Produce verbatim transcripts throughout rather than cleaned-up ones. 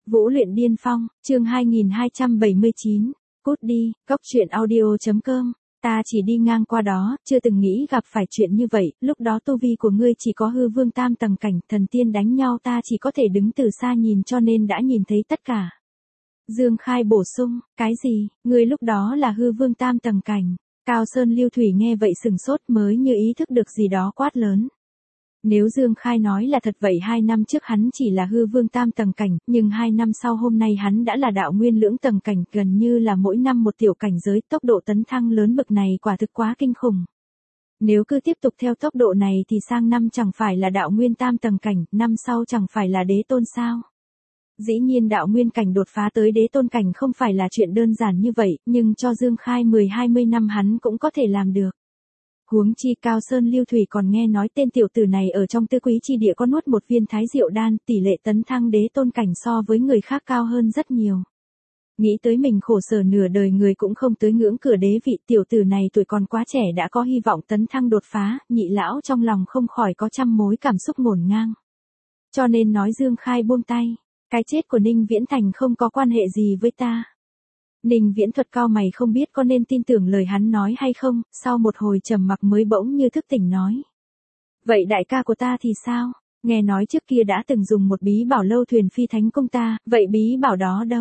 Vũ luyện điên phong, chương hai nghìn hai trăm bảy mươi chín, cút đi, góc truyện audio chấm com, ta chỉ đi ngang qua đó, chưa từng nghĩ gặp phải chuyện như vậy, lúc đó tu vi của ngươi chỉ có hư vương tam tầng cảnh, thần tiên đánh nhau ta chỉ có thể đứng từ xa nhìn cho nên đã nhìn thấy tất cả. Dương Khai bổ sung, cái gì, ngươi lúc đó là hư vương tam tầng cảnh, Cao Sơn Lưu Thủy nghe vậy sừng sốt mới như ý thức được gì đó quát lớn. Nếu Dương Khai nói là thật vậy hai năm trước hắn chỉ là hư vương tam tầng cảnh, nhưng hai năm sau hôm nay hắn đã là đạo nguyên lưỡng tầng cảnh, gần như là mỗi năm một tiểu cảnh giới, tốc độ tấn thăng lớn bậc này quả thực quá kinh khủng. Nếu cứ tiếp tục theo tốc độ này thì sang năm chẳng phải là đạo nguyên tam tầng cảnh, năm sau chẳng phải là đế tôn sao? Dĩ nhiên đạo nguyên cảnh đột phá tới đế tôn cảnh không phải là chuyện đơn giản như vậy, nhưng cho Dương Khai mười hai mươi năm hắn cũng có thể làm được. Huống chi Cao Sơn Lưu Thủy còn nghe nói tên tiểu tử này ở trong Tư Quý chi địa có nuốt một viên thái diệu đan, tỷ lệ tấn thăng đế tôn cảnh so với người khác cao hơn rất nhiều. Nghĩ tới mình khổ sở nửa đời người cũng không tới ngưỡng cửa đế vị, tiểu tử này tuổi còn quá trẻ đã có hy vọng tấn thăng đột phá, nhị lão trong lòng không khỏi có trăm mối cảm xúc ngổn ngang. Cho nên nói Dương Khai buông tay, cái chết của Ninh Viễn Thành không có quan hệ gì với ta. Ninh Viễn Thuật cao mày không biết có nên tin tưởng lời hắn nói hay không, sau một hồi trầm mặc mới bỗng như thức tỉnh nói. Vậy đại ca của ta thì sao? Nghe nói trước kia đã từng dùng một bí bảo lâu thuyền phi thánh công ta, vậy bí bảo đó đâu?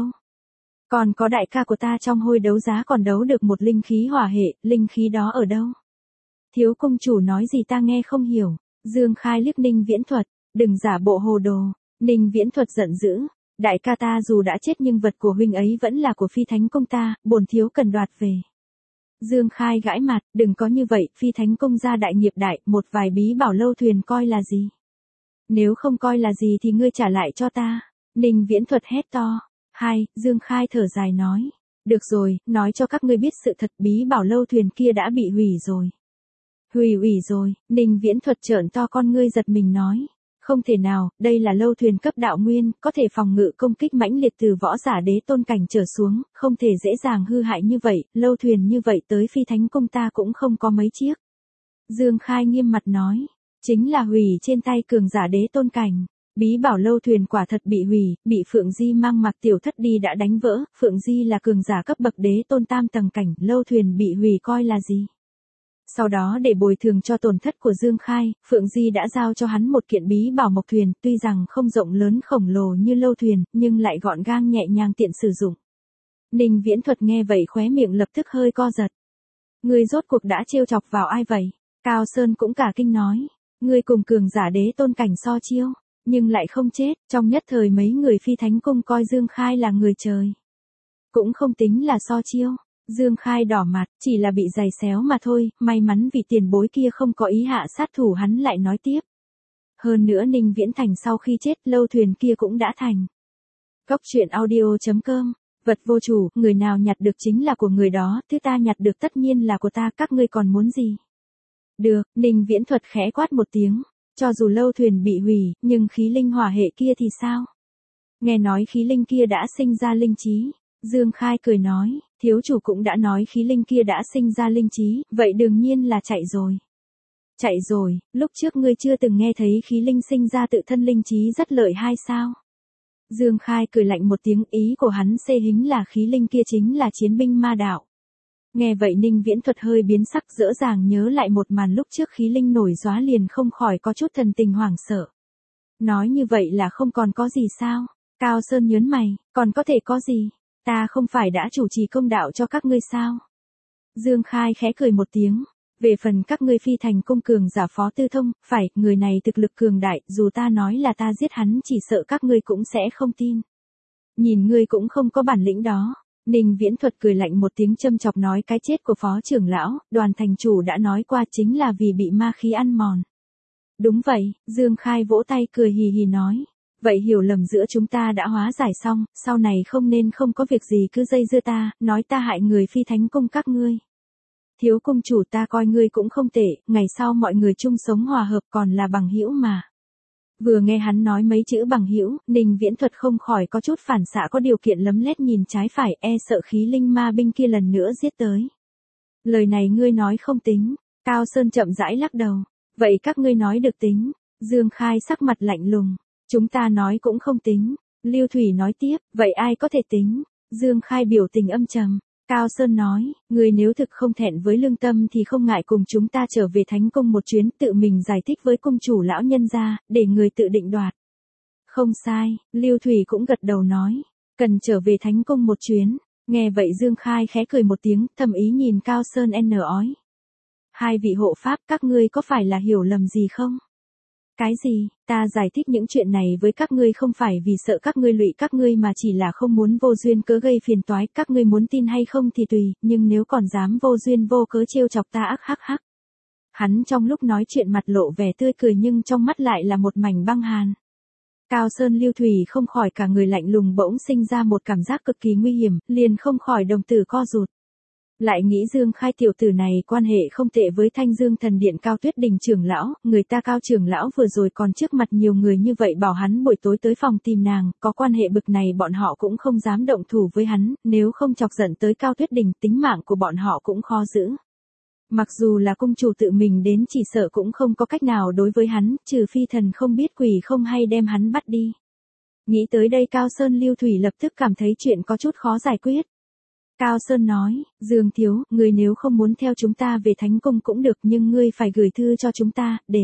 Còn có đại ca của ta trong hồi đấu giá còn đấu được một linh khí hỏa hệ, linh khí đó ở đâu? Thiếu công chủ nói gì ta nghe không hiểu. Dương Khai liếc Ninh Viễn Thuật, đừng giả bộ hồ đồ. Ninh Viễn Thuật giận dữ. Đại ca ta dù đã chết nhưng vật của huynh ấy vẫn là của phi thánh công ta, bổn thiếu cần đoạt về. Dương Khai gãi mặt, đừng có như vậy, phi thánh công gia đại nghiệp đại, một vài bí bảo lâu thuyền coi là gì? Nếu không coi là gì thì ngươi trả lại cho ta. Ninh Viễn Thuật hét to. Hai, Dương Khai thở dài nói. Được rồi, nói cho các ngươi biết sự thật, bí bảo lâu thuyền kia đã bị hủy rồi. Hủy hủy rồi, Ninh Viễn Thuật trợn to con ngươi giật mình nói. Không thể nào, đây là lâu thuyền cấp đạo nguyên, có thể phòng ngự công kích mãnh liệt từ võ giả đế tôn cảnh trở xuống, không thể dễ dàng hư hại như vậy, lâu thuyền như vậy tới phi thánh công ta cũng không có mấy chiếc. Dương Khai nghiêm mặt nói, chính là hủy trên tay cường giả đế tôn cảnh. Bí bảo lâu thuyền quả thật bị hủy, bị Phượng Di mang mặc tiểu thất đi đã đánh vỡ, Phượng Di là cường giả cấp bậc đế tôn tam tầng cảnh, lâu thuyền bị hủy coi là gì? Sau đó để bồi thường cho tổn thất của Dương Khai, Phượng Di đã giao cho hắn một kiện bí bảo mộc thuyền, tuy rằng không rộng lớn khổng lồ như lâu thuyền, nhưng lại gọn gàng nhẹ nhàng tiện sử dụng. Ninh Viễn Thuật nghe vậy khóe miệng lập tức hơi co giật. Ngươi rốt cuộc đã trêu chọc vào ai vậy? Cao Sơn cũng cả kinh nói. Ngươi cùng cường giả đế tôn cảnh so chiêu, nhưng lại không chết, trong nhất thời mấy người phi thánh cung coi Dương Khai là người trời. Cũng không tính là so chiêu. Dương Khai đỏ mặt, chỉ là bị giày xéo mà thôi, may mắn vì tiền bối kia không có ý hạ sát thủ hắn lại nói tiếp. Hơn nữa Ninh Viễn Thành sau khi chết lâu thuyền kia cũng đã thành. Góc truyện audio chấm com, vật vô chủ, người nào nhặt được chính là của người đó, thứ ta nhặt được tất nhiên là của ta, các ngươi còn muốn gì? Được, Ninh Viễn Thuật khẽ quát một tiếng, cho dù lâu thuyền bị hủy, nhưng khí linh hỏa hệ kia thì sao? Nghe nói khí linh kia đã sinh ra linh trí. Dương Khai cười nói, thiếu chủ cũng đã nói khí linh kia đã sinh ra linh trí, vậy đương nhiên là chạy rồi. Chạy rồi, lúc trước ngươi chưa từng nghe thấy khí linh sinh ra tự thân linh trí rất lợi hay sao? Dương Khai cười lạnh một tiếng, ý của hắn xê hính là khí linh kia chính là chiến binh ma đạo. Nghe vậy Ninh Viễn Thuật hơi biến sắc, dễ dàng nhớ lại một màn lúc trước khí linh nổi gióa liền không khỏi có chút thần tình hoảng sợ. Nói như vậy là không còn có gì sao? Cao Sơn nhớn mày, còn có thể có gì? Ta không phải đã chủ trì công đạo cho các ngươi sao? Dương Khai khẽ cười một tiếng. Về phần các ngươi phi thành công cường giả Phó Tư Thông, phải, người này thực lực cường đại, dù ta nói là ta giết hắn chỉ sợ các ngươi cũng sẽ không tin. Nhìn ngươi cũng không có bản lĩnh đó. Ninh Viễn Thuật cười lạnh một tiếng châm chọc nói cái chết của Phó trưởng lão, Đoàn thành chủ đã nói qua chính là vì bị ma khí ăn mòn. Đúng vậy, Dương Khai vỗ tay cười hì hì nói. Vậy hiểu lầm giữa chúng ta đã hóa giải xong, sau này không nên không có việc gì cứ dây dưa ta, nói ta hại người phi thánh cung các ngươi. Thiếu công chủ ta coi ngươi cũng không tệ, ngày sau mọi người chung sống hòa hợp còn là bằng hữu mà. Vừa nghe hắn nói mấy chữ bằng hữu, Ninh Viễn Thuật không khỏi có chút phản xạ có điều kiện lấm lét nhìn trái phải, e sợ khí linh ma binh kia lần nữa giết tới. Lời này ngươi nói không tính, Cao Sơn chậm rãi lắc đầu. Vậy các ngươi nói được tính. Dương Khai sắc mặt lạnh lùng. Chúng ta nói cũng không tính. Lưu Thủy nói tiếp, vậy ai có thể tính? Dương Khai biểu tình âm trầm. Cao Sơn nói, người nếu thực không thẹn với lương tâm thì không ngại cùng chúng ta trở về Thánh Cung một chuyến, tự mình giải thích với cung chủ lão nhân gia, để người tự định đoạt. Không sai, Lưu Thủy cũng gật đầu nói, cần trở về Thánh Cung một chuyến. Nghe vậy Dương Khai khẽ cười một tiếng, thầm ý nhìn Cao Sơn n ói. Hai vị hộ pháp, các ngươi có phải là hiểu lầm gì không? Cái gì, ta giải thích những chuyện này với các ngươi không phải vì sợ các ngươi lụy các ngươi mà chỉ là không muốn vô duyên cớ gây phiền toái, các ngươi muốn tin hay không thì tùy, nhưng nếu còn dám vô duyên vô cớ trêu chọc ta ác hắc hắc. Hắn trong lúc nói chuyện mặt lộ vẻ tươi cười nhưng trong mắt lại là một mảnh băng hàn. Cao Sơn Lưu Thủy không khỏi cả người lạnh lùng bỗng sinh ra một cảm giác cực kỳ nguy hiểm, liền không khỏi đồng tử co rụt. Lại nghĩ Dương Khai tiểu tử này quan hệ không tệ với Thanh Dương Thần Điện Cao Tuyết Đình trưởng lão, người ta Cao trưởng lão vừa rồi còn trước mặt nhiều người như vậy bảo hắn buổi tối tới phòng tìm nàng, có quan hệ bực này bọn họ cũng không dám động thủ với hắn, nếu không chọc giận tới Cao Tuyết Đình tính mạng của bọn họ cũng khó giữ. Mặc dù là cung chủ tự mình đến chỉ sợ cũng không có cách nào đối với hắn, trừ phi thần không biết quỷ không hay đem hắn bắt đi. Nghĩ tới đây Cao Sơn Lưu Thủy lập tức cảm thấy chuyện có chút khó giải quyết. Cao Sơn nói, Dương Thiếu, người nếu không muốn theo chúng ta về Thánh Cung cũng được nhưng ngươi phải gửi thư cho chúng ta, để.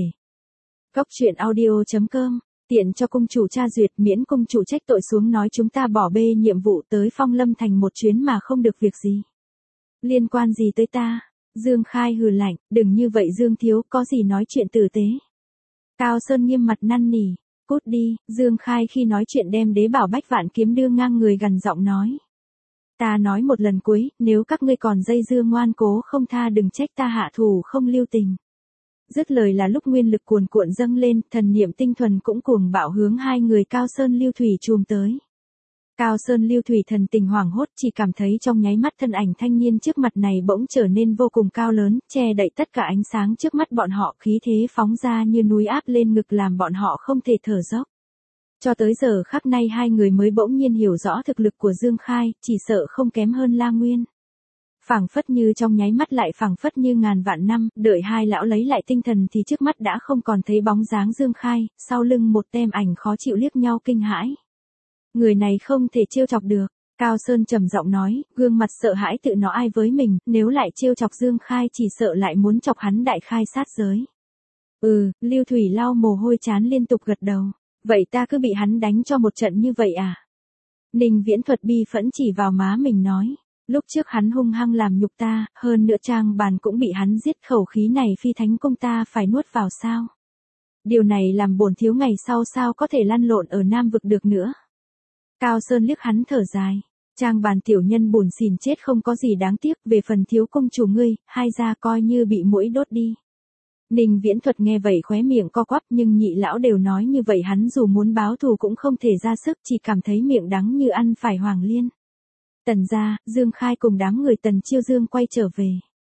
Cốc truyện audio chấm com, tiện cho cung chủ tra duyệt miễn cung chủ trách tội xuống nói chúng ta bỏ bê nhiệm vụ tới Phong Lâm Thành một chuyến mà không được việc gì. Liên quan gì tới ta? Dương Khai hừ lạnh, đừng như vậy Dương Thiếu, có gì nói chuyện tử tế. Cao Sơn nghiêm mặt năn nỉ, cút đi, Dương Khai khi nói chuyện đem đế bảo bách vạn kiếm đưa ngang người gằn giọng nói. Ta nói một lần cuối, nếu các ngươi còn dây dưa ngoan cố không tha đừng trách ta hạ thủ không lưu tình. Dứt lời là lúc nguyên lực cuồn cuộn dâng lên, thần niệm tinh thuần cũng cuồng bạo hướng hai người Cao Sơn Lưu Thủy chùm tới. Cao Sơn Lưu Thủy thần tình hoảng hốt chỉ cảm thấy trong nháy mắt thân ảnh thanh niên trước mặt này bỗng trở nên vô cùng cao lớn, che đậy tất cả ánh sáng trước mắt bọn họ khí thế phóng ra như núi áp lên ngực làm bọn họ không thể thở dốc. Cho tới giờ khắc nay hai người mới bỗng nhiên hiểu rõ thực lực của Dương Khai, chỉ sợ không kém hơn La Nguyên. Phảng phất như trong nháy mắt lại phảng phất như ngàn vạn năm, đợi hai lão lấy lại tinh thần thì trước mắt đã không còn thấy bóng dáng Dương Khai, sau lưng một tem ảnh khó chịu liếc nhau kinh hãi. Người này không thể trêu chọc được, Cao Sơn trầm giọng nói, gương mặt sợ hãi tự nó ai với mình, nếu lại trêu chọc Dương Khai chỉ sợ lại muốn chọc hắn đại khai sát giới. Ừ, Lưu Thủy lau mồ hôi chán liên tục gật đầu. Vậy ta cứ bị hắn đánh cho một trận như vậy à? Ninh Viễn Thuật bi phẫn chỉ vào má mình nói. Lúc trước hắn hung hăng làm nhục ta, hơn nữa trang bàn cũng bị hắn giết, khẩu khí này phi Thánh Cung ta phải nuốt vào sao? Điều này làm bổn thiếu ngày sau sao có thể lăn lộn ở Nam Vực được nữa? Cao Sơn liếc hắn thở dài. Trang bàn tiểu nhân buồn xỉn chết không có gì đáng tiếc, về phần thiếu công chủ ngươi, hai gia coi như bị muỗi đốt đi. Ninh Viễn Thuật nghe vậy khóe miệng co quắp nhưng nhị lão đều nói như vậy hắn dù muốn báo thù cũng không thể ra sức, chỉ cảm thấy miệng đắng như ăn phải hoàng liên. Tần gia, Dương Khai cùng đám người Tần Chiêu Dương quay trở về.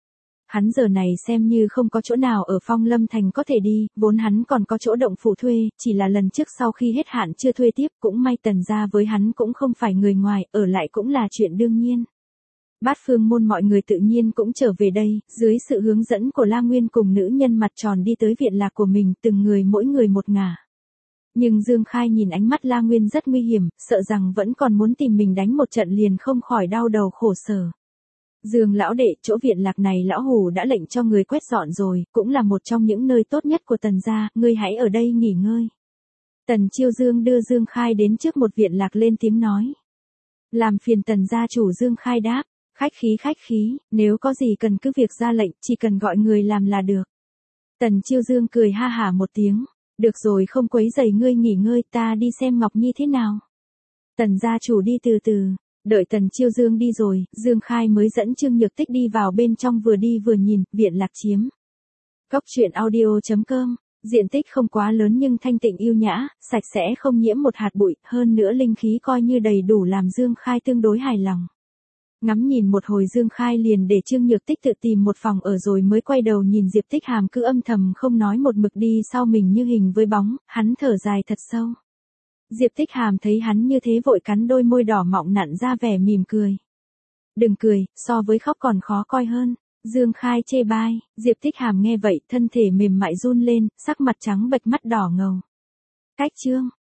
Hắn giờ này xem như không có chỗ nào ở Phong Lâm Thành có thể đi, vốn hắn còn có chỗ động phủ thuê, chỉ là lần trước sau khi hết hạn chưa thuê tiếp, cũng may Tần gia với hắn cũng không phải người ngoài, ở lại cũng là chuyện đương nhiên. Bát Phương môn mọi người tự nhiên cũng trở về đây, dưới sự hướng dẫn của La Nguyên cùng nữ nhân mặt tròn đi tới viện lạc của mình, từng người mỗi người một ngả. Nhưng Dương Khai nhìn ánh mắt La Nguyên rất nguy hiểm, sợ rằng vẫn còn muốn tìm mình đánh một trận liền không khỏi đau đầu khổ sở. Dương lão đệ, chỗ viện lạc này lão hủ đã lệnh cho người quét dọn rồi, cũng là một trong những nơi tốt nhất của Tần gia, ngươi hãy ở đây nghỉ ngơi. Tần Chiêu Dương đưa Dương Khai đến trước một viện lạc lên tiếng nói. Làm phiền Tần gia chủ. Dương Khai đáp. Khách khí khách khí, nếu có gì cần cứ việc ra lệnh, chỉ cần gọi người làm là được. Tần Chiêu Dương cười ha hả một tiếng, được rồi không quấy rầy ngươi nghỉ ngơi, ta đi xem Ngọc Nhi thế nào. Tần gia chủ đi từ từ, đợi Tần Chiêu Dương đi rồi, Dương Khai mới dẫn Trương Nhược Tích đi vào bên trong vừa đi vừa nhìn, viện lạc chiếm. Cốc truyện audio chấm com, diện tích không quá lớn nhưng thanh tịnh yêu nhã, sạch sẽ không nhiễm một hạt bụi, hơn nữa linh khí coi như đầy đủ làm Dương Khai tương đối hài lòng. Ngắm nhìn một hồi Dương Khai liền để Trương Nhược Tích tự tìm một phòng ở rồi mới quay đầu nhìn Diệp Tích Hàm cứ âm thầm không nói một mực đi sau mình như hình với bóng, hắn thở dài thật sâu. Diệp Tích Hàm thấy hắn như thế vội cắn đôi môi đỏ mọng nặn ra vẻ mỉm cười. Đừng cười, so với khóc còn khó coi hơn. Dương Khai chê bai, Diệp Tích Hàm nghe vậy thân thể mềm mại run lên, sắc mặt trắng bệch mắt đỏ ngầu. Cách chương